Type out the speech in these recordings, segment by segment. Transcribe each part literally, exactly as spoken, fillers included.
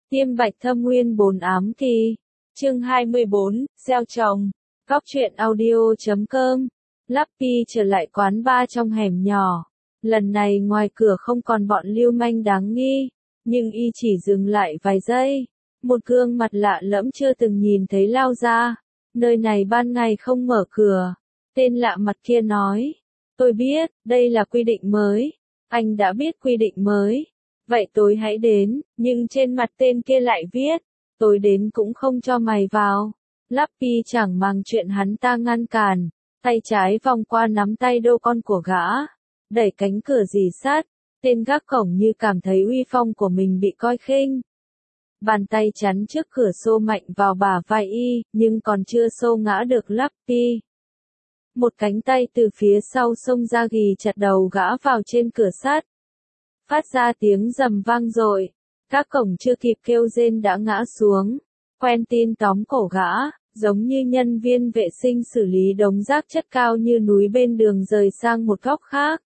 Tiêm bạch thâm nguyên bồn ám kỳ. Chương hai mươi bốn, gieo trồng. Góc truyện audio chấm com. Lappy trở lại quán bar trong hẻm nhỏ. Lần này ngoài cửa không còn bọn lưu manh đáng nghi, nhưng y chỉ dừng lại vài giây. Một gương mặt lạ lẫm chưa từng nhìn thấy lao ra. Nơi này ban ngày không mở cửa. Tên lạ mặt kia nói. Tôi biết, đây là quy định mới. Anh đã biết quy định mới. Vậy tối hãy đến, nhưng trên mặt tên kia lại viết. Tối đến cũng không cho mày vào. Lappy chẳng màng chuyện hắn ta ngăn cản. Tay trái vòng qua nắm tay đô con của gã. Đẩy cánh cửa rì sát. Tên gác cổng như cảm thấy uy phong của mình bị coi khinh. Bàn tay chắn trước cửa xô mạnh vào bả vai y, nhưng còn chưa xô ngã được Lappy. Một cánh tay từ phía sau xông ra ghì chặt đầu gã vào trên cửa sắt. Phát ra tiếng rầm vang dội. Các cổng chưa kịp kêu rên đã ngã xuống. Quentin tóm cổ gã, giống như nhân viên vệ sinh xử lý đống rác chất cao như núi bên đường rời sang một góc khác.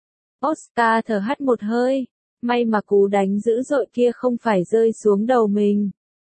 Oscar thở hắt một hơi. May mà cú đánh dữ dội kia không phải rơi xuống đầu mình.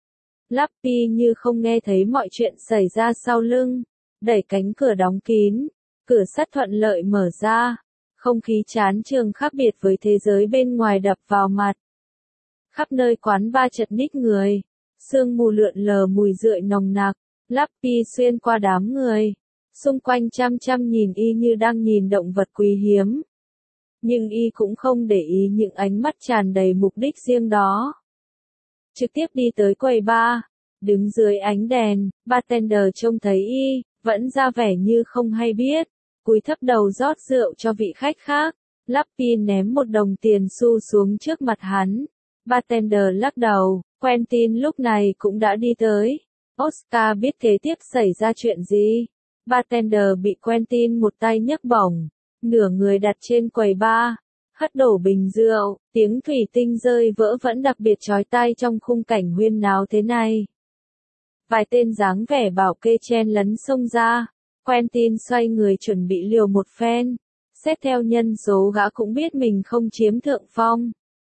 Lappy như không nghe thấy mọi chuyện xảy ra sau lưng. Đẩy cánh cửa đóng kín. Cửa sắt thuận lợi mở ra. Không khí chán chường khác biệt với thế giới bên ngoài đập vào mặt. Khắp nơi quán bar chật ních người. Sương mù lượn lờ mùi rượu nồng nặc. Lappy xuyên qua đám người. Xung quanh chăm chăm nhìn y như đang nhìn động vật quý hiếm. Nhưng y cũng không để ý những ánh mắt tràn đầy mục đích riêng đó. Trực tiếp đi tới quầy bar. Đứng dưới ánh đèn, bartender trông thấy y, vẫn ra vẻ như không hay biết. Cúi thấp đầu rót rượu cho vị khách khác. Lappy ném một đồng tiền xu xuống trước mặt hắn. Bartender lắc đầu. Quentin lúc này cũng đã đi tới. Oscar biết kế tiếp xảy ra chuyện gì. Bartender bị Quentin một tay nhấc bổng. Nửa người đặt trên quầy bar. Hất đổ bình rượu. Tiếng thủy tinh rơi vỡ vẫn đặc biệt chói tai trong khung cảnh huyên náo thế này. Vài tên dáng vẻ bảo kê chen lấn xông ra. Quentin xoay người chuẩn bị liều một phen. Xét theo nhân số gã cũng biết mình không chiếm thượng phong.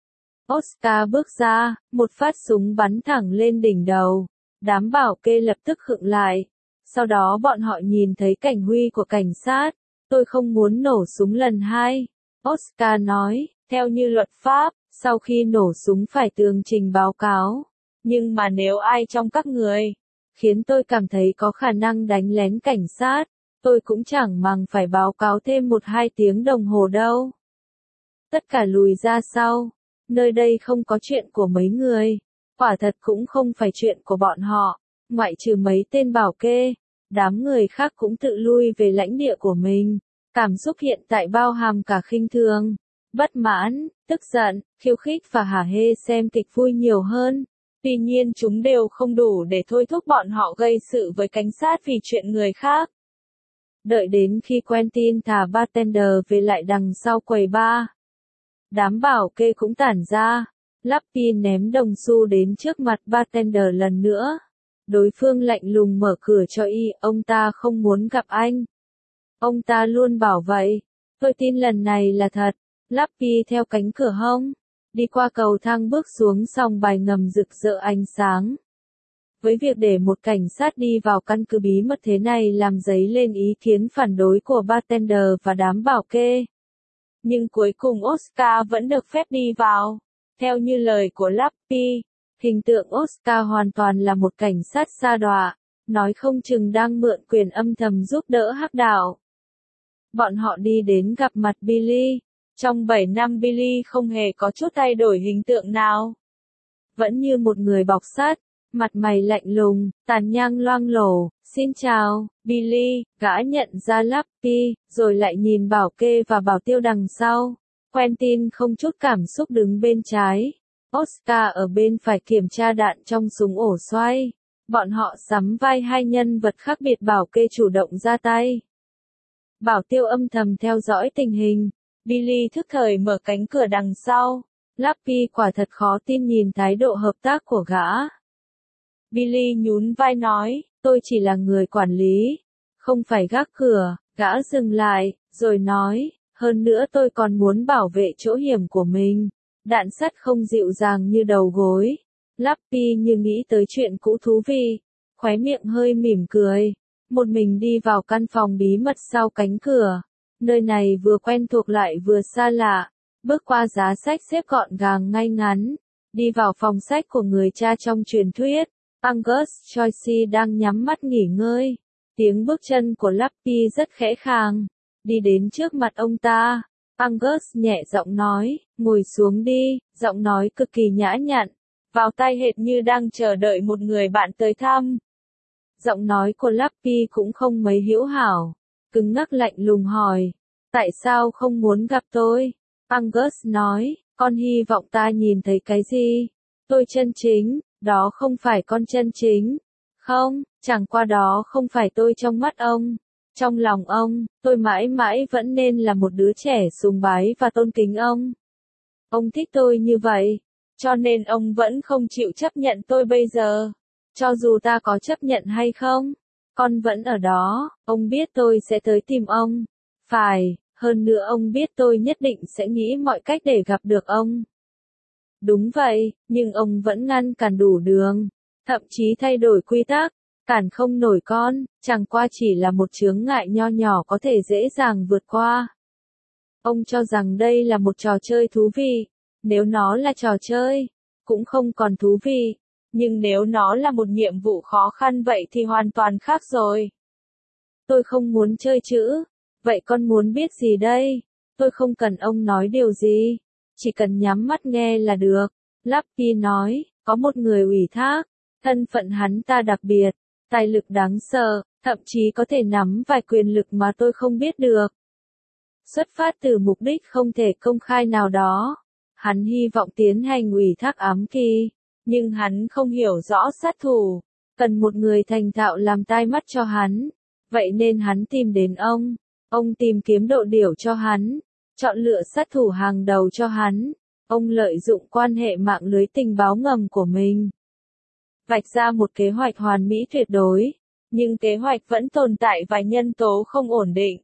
Oscar bước ra, một phát súng bắn thẳng lên đỉnh đầu. Đám bảo kê lập tức khựng lại. Sau đó bọn họ nhìn thấy cảnh huy của cảnh sát. Tôi không muốn nổ súng lần hai. Oscar nói, theo như luật pháp, sau khi nổ súng phải tường trình báo cáo. Nhưng mà nếu ai trong các người khiến tôi cảm thấy có khả năng đánh lén cảnh sát, tôi cũng chẳng màng phải báo cáo thêm một hai tiếng đồng hồ đâu. Tất cả lùi ra sau. Nơi đây không có chuyện của mấy người. Quả thật cũng không phải chuyện của bọn họ. Ngoại trừ mấy tên bảo kê, đám người khác cũng tự lui về lãnh địa của mình. Cảm xúc hiện tại bao hàm cả khinh thường, bất mãn, tức giận, khiêu khích và hả hê xem kịch vui nhiều hơn. Tuy nhiên chúng đều không đủ để thôi thúc bọn họ gây sự với cảnh sát vì chuyện người khác. Đợi đến khi Quentin thả bartender về lại đằng sau quầy bar. Đám bảo kê cũng tản ra. Lappy ném đồng xu đến trước mặt bartender lần nữa. Đối phương lạnh lùng mở cửa cho y, ông ta không muốn gặp anh. Ông ta luôn bảo vậy. Tôi tin lần này là thật. Lappy theo cánh cửa hông. Đi qua cầu thang bước xuống sòng bài ngầm rực rỡ ánh sáng. Với việc để một cảnh sát đi vào căn cứ bí mật thế này làm dấy lên ý kiến phản đối của bartender và đám bảo kê. Nhưng cuối cùng Oscar vẫn được phép đi vào. Theo như lời của Lappy, hình tượng Oscar hoàn toàn là một cảnh sát sa đọa, nói không chừng đang mượn quyền âm thầm giúp đỡ hắc đạo. Bọn họ đi đến gặp mặt Billy. Trong bảy năm Billy không hề có chút thay đổi hình tượng nào. Vẫn như một người bọc sắt, mặt mày lạnh lùng, tàn nhang loang lổ. Xin chào, Billy. Gã nhận ra Lappy, rồi lại nhìn bảo kê và bảo tiêu đằng sau. Quentin không chút cảm xúc đứng bên trái. Oscar ở bên phải kiểm tra đạn trong súng ổ xoay. Bọn họ sắm vai hai nhân vật khác biệt bảo kê chủ động ra tay. Bảo tiêu âm thầm theo dõi tình hình. Billy thức thời mở cánh cửa đằng sau. Lappy quả thật khó tin nhìn thái độ hợp tác của gã. Billy nhún vai nói, tôi chỉ là người quản lý, không phải gác cửa. Gã dừng lại, rồi nói, hơn nữa tôi còn muốn bảo vệ chỗ hiểm của mình. Đạn sắt không dịu dàng như đầu gối. Lappy như nghĩ tới chuyện cũ thú vị, khóe miệng hơi mỉm cười. Một mình đi vào căn phòng bí mật sau cánh cửa. Nơi này vừa quen thuộc lại vừa xa lạ. Bước qua giá sách xếp gọn gàng ngay ngắn. Đi vào phòng sách của người cha trong truyền thuyết. Angus Chauncey đang nhắm mắt nghỉ ngơi. Tiếng bước chân của Lappy rất khẽ khàng. Đi đến trước mặt ông ta. Angus nhẹ giọng nói, ngồi xuống đi, giọng nói cực kỳ nhã nhặn. Vào tai hệt như đang chờ đợi một người bạn tới thăm. Giọng nói của Lappy cũng không mấy hữu hảo. Cứng ngắc lạnh lùng hỏi. Tại sao không muốn gặp tôi? Angus nói, con hy vọng ta nhìn thấy cái gì? Tôi chân chính, đó không phải con chân chính. Không, chẳng qua đó không phải tôi trong mắt ông. Trong lòng ông, tôi mãi mãi vẫn nên là một đứa trẻ sùng bái và tôn kính ông. Ông thích tôi như vậy, cho nên ông vẫn không chịu chấp nhận tôi bây giờ. Cho dù ta có chấp nhận hay không, con vẫn ở đó, ông biết tôi sẽ tới tìm ông. Phải, hơn nữa ông biết tôi nhất định sẽ nghĩ mọi cách để gặp được ông. Đúng vậy, nhưng ông vẫn ngăn cản đủ đường, thậm chí thay đổi quy tắc, cản không nổi con, chẳng qua chỉ là một chướng ngại nho nhỏ có thể dễ dàng vượt qua. Ông cho rằng đây là một trò chơi thú vị, nếu nó là trò chơi, cũng không còn thú vị. Nhưng nếu nó là một nhiệm vụ khó khăn vậy thì hoàn toàn khác rồi. Tôi không muốn chơi chữ. Vậy con muốn biết gì đây? Tôi không cần ông nói điều gì. Chỉ cần nhắm mắt nghe là được. Lappy nói, có một người ủy thác. Thân phận hắn ta đặc biệt. Tài lực đáng sợ, thậm chí có thể nắm vài quyền lực mà tôi không biết được. Xuất phát từ mục đích không thể công khai nào đó. Hắn hy vọng tiến hành ủy thác ám kỳ. Nhưng hắn không hiểu rõ sát thủ, cần một người thành thạo làm tai mắt cho hắn. Vậy nên hắn tìm đến ông, ông tìm kiếm độ điểu cho hắn, chọn lựa sát thủ hàng đầu cho hắn. Ông lợi dụng quan hệ mạng lưới tình báo ngầm của mình, vạch ra một kế hoạch hoàn mỹ tuyệt đối, nhưng kế hoạch vẫn tồn tại vài nhân tố không ổn định.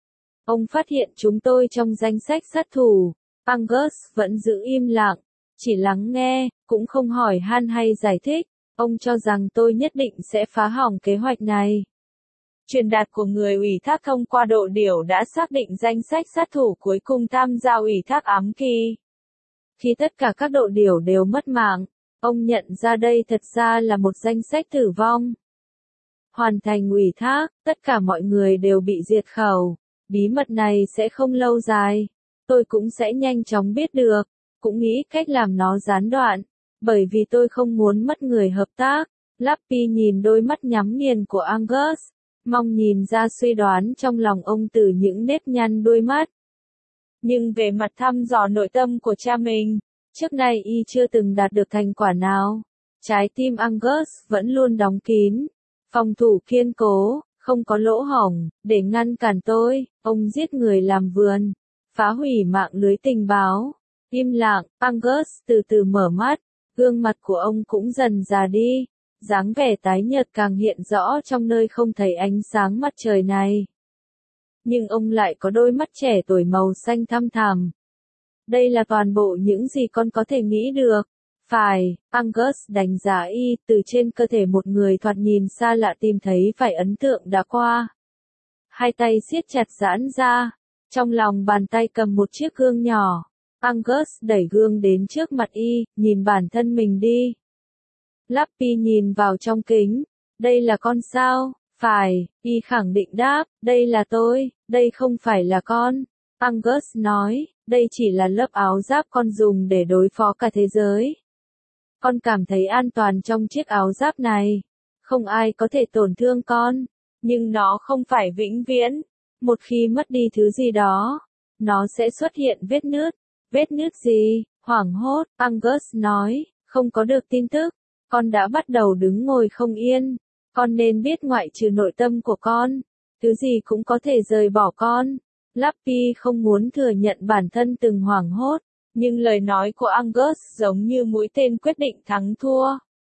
Ông phát hiện chúng tôi trong danh sách sát thủ. Angus vẫn giữ im lặng. Chỉ lắng nghe, cũng không hỏi han hay giải thích, ông cho rằng tôi nhất định sẽ phá hỏng kế hoạch này. Truyền đạt của người ủy thác thông qua độ điểu đã xác định danh sách sát thủ cuối cùng tham gia ủy thác ám kỳ. Khi tất cả các độ điểu đều mất mạng, ông nhận ra đây thật ra là một danh sách tử vong. Hoàn thành ủy thác, tất cả mọi người đều bị diệt khẩu. Bí mật này sẽ không lâu dài. Tôi cũng sẽ nhanh chóng biết được. Cũng nghĩ cách làm nó gián đoạn, bởi vì tôi không muốn mất người hợp tác. Lappy nhìn đôi mắt nhắm nghiền của Angus, mong nhìn ra suy đoán trong lòng ông từ những nếp nhăn đôi mắt. Nhưng về mặt thăm dò nội tâm của cha mình, trước nay y chưa từng đạt được thành quả nào. Trái tim Angus vẫn luôn đóng kín, phòng thủ kiên cố, không có lỗ hổng, để ngăn cản tôi. Ông giết người làm vườn, phá hủy mạng lưới tình báo. Im lặng, Angus từ từ mở mắt, gương mặt của ông cũng dần già đi, dáng vẻ tái nhợt càng hiện rõ trong nơi không thấy ánh sáng mặt trời này. Nhưng ông lại có đôi mắt trẻ tuổi màu xanh thăm thẳm. Đây là toàn bộ những gì con có thể nghĩ được. Phải, Angus đánh giá y từ trên cơ thể một người thoạt nhìn xa lạ tìm thấy vài ấn tượng đã qua. Hai tay siết chặt giãn ra, trong lòng bàn tay cầm một chiếc gương nhỏ. Angus đẩy gương đến trước mặt y, nhìn bản thân mình đi. Lappy nhìn vào trong kính. Đây là con sao? Phải, y khẳng định đáp, đây là tôi, đây không phải là con. Angus nói, đây chỉ là lớp áo giáp con dùng để đối phó cả thế giới. Con cảm thấy an toàn trong chiếc áo giáp này. Không ai có thể tổn thương con. Nhưng nó không phải vĩnh viễn. Một khi mất đi thứ gì đó, nó sẽ xuất hiện vết nứt. Vết nứt gì? Hoảng hốt, Angus nói, không có được tin tức. Con đã bắt đầu đứng ngồi không yên. Con nên biết ngoại trừ nội tâm của con, thứ gì cũng có thể rời bỏ con. Lappy không muốn thừa nhận bản thân từng hoảng hốt, nhưng lời nói của Angus giống như mũi tên quyết định thắng thua.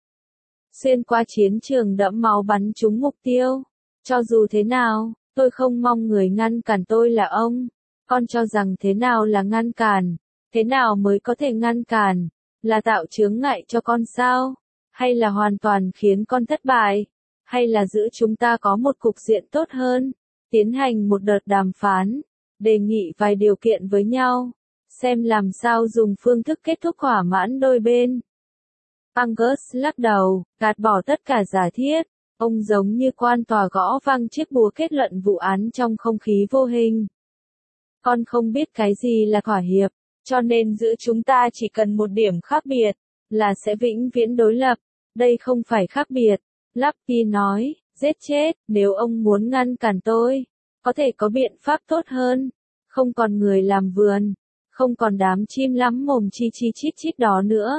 Xuyên qua chiến trường đẫm máu bắn trúng mục tiêu. Cho dù thế nào, tôi không mong người ngăn cản tôi là ông. Con cho rằng thế nào là ngăn cản? Thế nào mới có thể ngăn cản? Là tạo chướng ngại cho con sao? Hay là hoàn toàn khiến con thất bại? Hay là giữ chúng ta có một cục diện tốt hơn? Tiến hành một đợt đàm phán, đề nghị vài điều kiện với nhau, xem làm sao dùng phương thức kết thúc thỏa mãn đôi bên. Angus lắc đầu, gạt bỏ tất cả giả thiết. Ông giống như quan tòa gõ vang chiếc búa kết luận vụ án trong không khí vô hình. Con không biết cái gì là thỏa hiệp, cho nên giữa chúng ta chỉ cần một điểm khác biệt, là sẽ vĩnh viễn đối lập. Đây không phải khác biệt. Lucky nói, giết chết, nếu ông muốn ngăn cản tôi, có thể có biện pháp tốt hơn. Không còn người làm vườn, không còn đám chim lắm mồm chi chi chít chít đó nữa.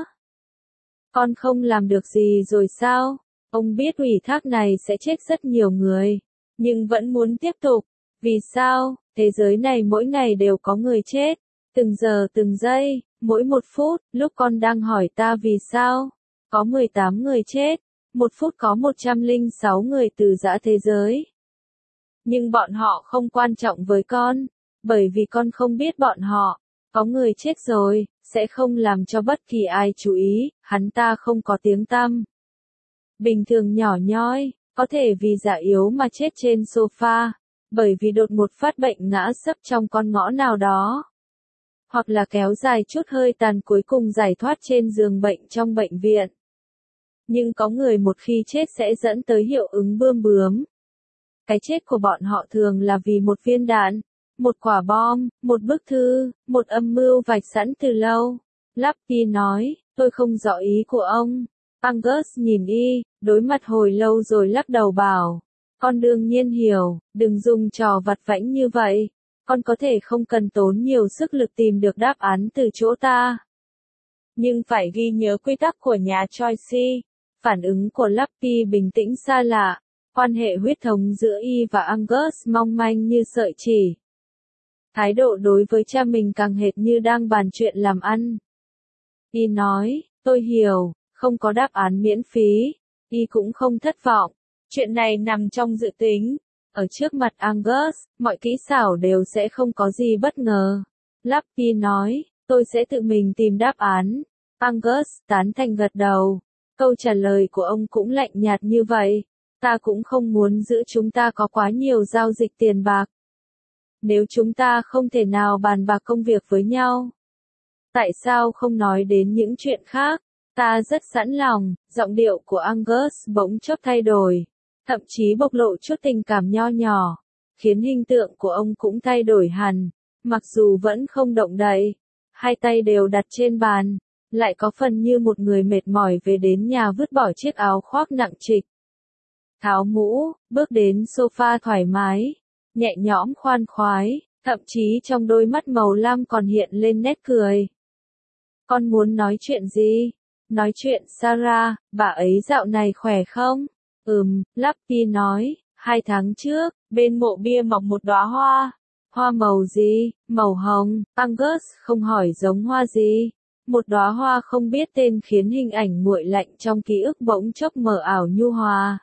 Con không làm được gì rồi sao? Ông biết ủy thác này sẽ chết rất nhiều người, nhưng vẫn muốn tiếp tục. Vì sao? Thế giới này mỗi ngày đều có người chết, từng giờ từng giây, mỗi một phút. Lúc con đang hỏi ta vì sao, có mười tám người chết, một phút có một trăm lẻ sáu người từ giã thế giới. Nhưng bọn họ không quan trọng với con, bởi vì con không biết bọn họ, có người chết rồi, sẽ không làm cho bất kỳ ai chú ý, hắn ta không có tiếng tăm. Bình thường nhỏ nhoi, có thể vì dạ yếu mà chết trên sofa, bởi vì đột một phát bệnh ngã sấp trong con ngõ nào đó. Hoặc là kéo dài chút hơi tàn cuối cùng giải thoát trên giường bệnh trong bệnh viện. Nhưng có người một khi chết sẽ dẫn tới hiệu ứng bươm bướm. Cái chết của bọn họ thường là vì một viên đạn, một quả bom, một bức thư, một âm mưu vạch sẵn từ lâu. Lucky nói, tôi không rõ ý của ông. Angus nhìn y, đối mặt hồi lâu rồi lắc đầu bảo, con đương nhiên hiểu, đừng dùng trò vặt vãnh như vậy, con có thể không cần tốn nhiều sức lực tìm được đáp án từ chỗ ta. Nhưng phải ghi nhớ quy tắc của nhà Choi-si. Phản ứng của Lucky bình tĩnh xa lạ, quan hệ huyết thống giữa y và Angus mong manh như sợi chỉ. Thái độ đối với cha mình càng hệt như đang bàn chuyện làm ăn. Y nói, tôi hiểu, không có đáp án miễn phí, y cũng không thất vọng. Chuyện này nằm trong dự tính. Ở trước mặt Angus, mọi kỹ xảo đều sẽ không có gì bất ngờ. Lucky nói, tôi sẽ tự mình tìm đáp án. Angus tán thành gật đầu. Câu trả lời của ông cũng lạnh nhạt như vậy. Ta cũng không muốn giữ chúng ta có quá nhiều giao dịch tiền bạc. Nếu chúng ta không thể nào bàn bạc công việc với nhau, tại sao không nói đến những chuyện khác? Ta rất sẵn lòng. Giọng điệu của Angus bỗng chốc thay đổi, thậm chí bộc lộ chút tình cảm nho nhỏ, khiến hình tượng của ông cũng thay đổi hẳn. Mặc dù vẫn không động đậy, hai tay đều đặt trên bàn, lại có phần như một người mệt mỏi về đến nhà vứt bỏ chiếc áo khoác nặng trịch. Tháo mũ, bước đến sofa thoải mái, nhẹ nhõm khoan khoái, thậm chí trong đôi mắt màu lam còn hiện lên nét cười. Con muốn nói chuyện gì? Nói chuyện Sarah, bà ấy dạo này khỏe không? Ừm, Lucky nói, hai tháng trước, bên mộ bia mọc một đóa hoa. Hoa màu gì? Màu hồng. Angus không hỏi giống hoa gì. Một đóa hoa không biết tên khiến hình ảnh nguội lạnh trong ký ức bỗng chốc mờ ảo nhu hòa.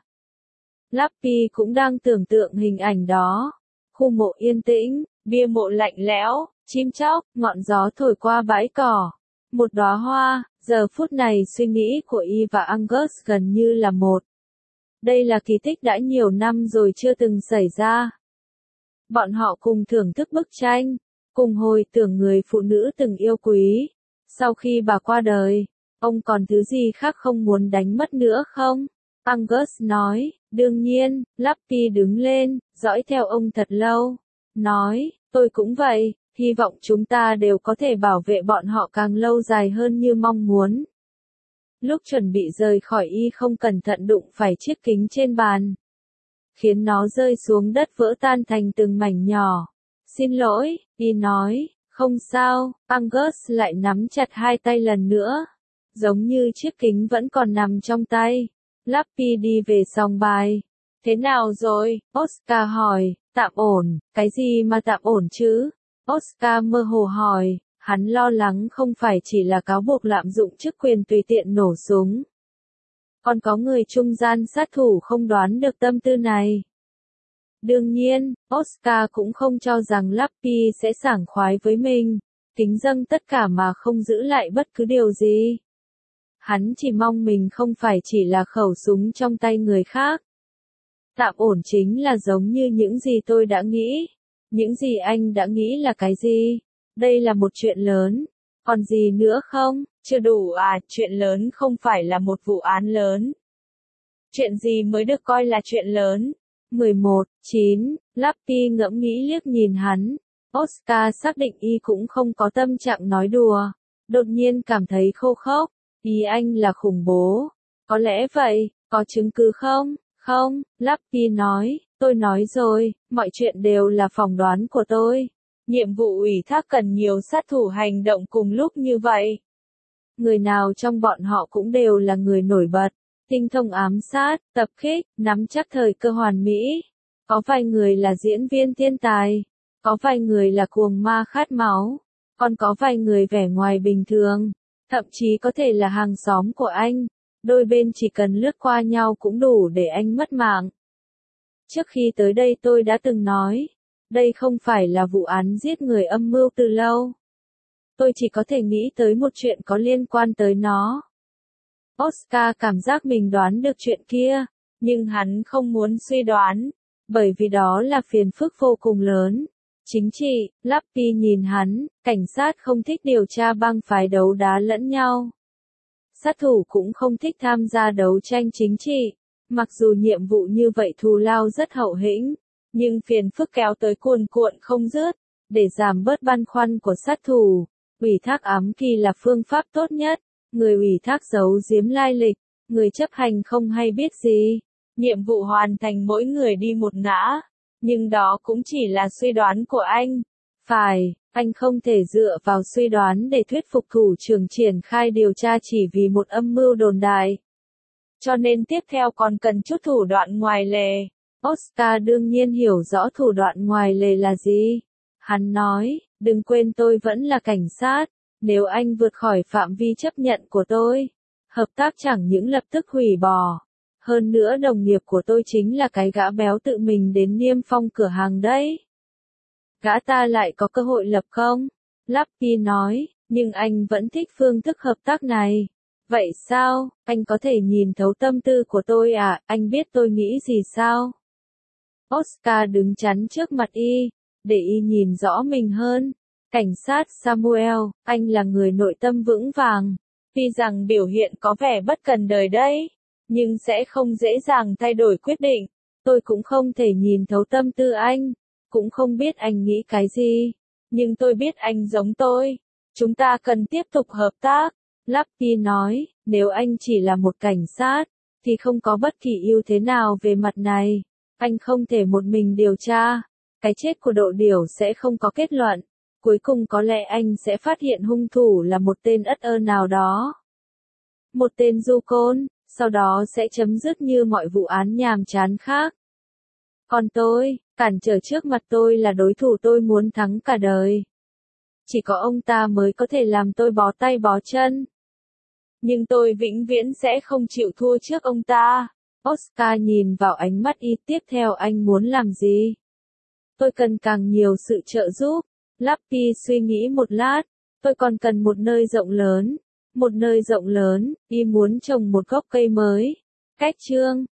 Lucky cũng đang tưởng tượng hình ảnh đó. Khu mộ yên tĩnh, bia mộ lạnh lẽo, chim chóc, ngọn gió thổi qua bãi cỏ. Một đóa hoa, giờ phút này suy nghĩ của y và Angus gần như là một. Đây là kỳ tích đã nhiều năm rồi chưa từng xảy ra. Bọn họ cùng thưởng thức bức tranh, cùng hồi tưởng người phụ nữ từng yêu quý. Sau khi bà qua đời, ông còn thứ gì khác không muốn đánh mất nữa không? Angus nói, đương nhiên. Lucky đứng lên, dõi theo ông thật lâu. Nói, tôi cũng vậy, hy vọng chúng ta đều có thể bảo vệ bọn họ càng lâu dài hơn như mong muốn. Lúc chuẩn bị rời khỏi y không cẩn thận đụng phải chiếc kính trên bàn, khiến nó rơi xuống đất vỡ tan thành từng mảnh nhỏ. Xin lỗi, y nói, không sao. Angus lại nắm chặt hai tay lần nữa, giống như chiếc kính vẫn còn nằm trong tay. Lucky đi về sòng bài. Thế nào rồi? Oscar hỏi. Tạm ổn. Cái gì mà tạm ổn chứ? Oscar mơ hồ hỏi. Hắn lo lắng không phải chỉ là cáo buộc lạm dụng chức quyền tùy tiện nổ súng. Còn có người trung gian sát thủ không đoán được tâm tư này. Đương nhiên, Oscar cũng không cho rằng Lucky sẽ sảng khoái với mình, kính dâng tất cả mà không giữ lại bất cứ điều gì. Hắn chỉ mong mình không phải chỉ là khẩu súng trong tay người khác. Tạm ổn chính là giống như những gì tôi đã nghĩ. Những gì anh đã nghĩ là cái gì? Đây là một chuyện lớn. Còn gì nữa không? Chưa đủ à, chuyện lớn không phải là một vụ án lớn. Chuyện gì mới được coi là chuyện lớn? mười một, chín, Lappy ngẫm nghĩ liếc nhìn hắn. Oscar xác định y cũng không có tâm trạng nói đùa. Đột nhiên cảm thấy khô khốc. Ý anh là khủng bố. Có lẽ vậy, có chứng cứ không? Không, Lappy nói, tôi nói rồi, mọi chuyện đều là phỏng đoán của tôi. Nhiệm vụ ủy thác cần nhiều sát thủ hành động cùng lúc như vậy. Người nào trong bọn họ cũng đều là người nổi bật, tinh thông ám sát, tập kích, nắm chắc thời cơ hoàn mỹ. Có vài người là diễn viên thiên tài, có vài người là cuồng ma khát máu, còn có vài người vẻ ngoài bình thường, thậm chí có thể là hàng xóm của anh. Đôi bên chỉ cần lướt qua nhau cũng đủ để anh mất mạng. Trước khi tới đây tôi đã từng nói, đây không phải là vụ án giết người âm mưu từ lâu. Tôi chỉ có thể nghĩ tới một chuyện có liên quan tới nó. Oscar cảm giác mình đoán được chuyện kia, nhưng hắn không muốn suy đoán, bởi vì đó là phiền phức vô cùng lớn. Chính trị, Lappy nhìn hắn, cảnh sát không thích điều tra băng phái đấu đá lẫn nhau. Sát thủ cũng không thích tham gia đấu tranh chính trị, mặc dù nhiệm vụ như vậy thù lao rất hậu hĩnh, nhưng phiền phức kéo tới cuồn cuộn không dứt. Để giảm bớt băn khoăn của sát thủ, ủy thác ám kỳ là phương pháp tốt nhất. Người ủy thác giấu giếm lai lịch, người chấp hành không hay biết gì. Nhiệm vụ hoàn thành mỗi người đi một ngã, nhưng đó cũng chỉ là suy đoán của anh. Phải, anh không thể dựa vào suy đoán để thuyết phục thủ trưởng triển khai điều tra chỉ vì một âm mưu đồn đại. Cho nên tiếp theo còn cần chút thủ đoạn ngoài lề. Oscar đương nhiên hiểu rõ thủ đoạn ngoài lề là gì. Hắn nói, đừng quên tôi vẫn là cảnh sát. Nếu anh vượt khỏi phạm vi chấp nhận của tôi, hợp tác chẳng những lập tức hủy bỏ. Hơn nữa đồng nghiệp của tôi chính là cái gã béo tự mình đến niêm phong cửa hàng đấy. Gã ta lại có cơ hội lập không? Lappy nói, nhưng anh vẫn thích phương thức hợp tác này. Vậy sao, anh có thể nhìn thấu tâm tư của tôi à, anh biết tôi nghĩ gì sao? Oscar đứng chắn trước mặt y, để y nhìn rõ mình hơn. Cảnh sát Samuel, anh là người nội tâm vững vàng. Tuy rằng biểu hiện có vẻ bất cần đời đấy, nhưng sẽ không dễ dàng thay đổi quyết định. Tôi cũng không thể nhìn thấu tâm tư anh, cũng không biết anh nghĩ cái gì. Nhưng tôi biết anh giống tôi. Chúng ta cần tiếp tục hợp tác. Lappy nói, nếu anh chỉ là một cảnh sát, thì không có bất kỳ ưu thế nào về mặt này. Anh không thể một mình điều tra. Cái chết của Độ Điểu sẽ không có kết luận. Cuối cùng có lẽ anh sẽ phát hiện hung thủ là một tên ất ơ nào đó. Một tên du côn, sau đó sẽ chấm dứt như mọi vụ án nhàm chán khác. Còn tôi, cản trở trước mặt tôi là đối thủ tôi muốn thắng cả đời. Chỉ có ông ta mới có thể làm tôi bó tay bó chân. Nhưng tôi vĩnh viễn sẽ không chịu thua trước ông ta. Oscar nhìn vào ánh mắt y, tiếp theo anh muốn làm gì? Tôi cần càng nhiều sự trợ giúp. Lappy suy nghĩ một lát, tôi còn cần một nơi rộng lớn. Một nơi rộng lớn, y muốn trồng một gốc cây mới. Cách chương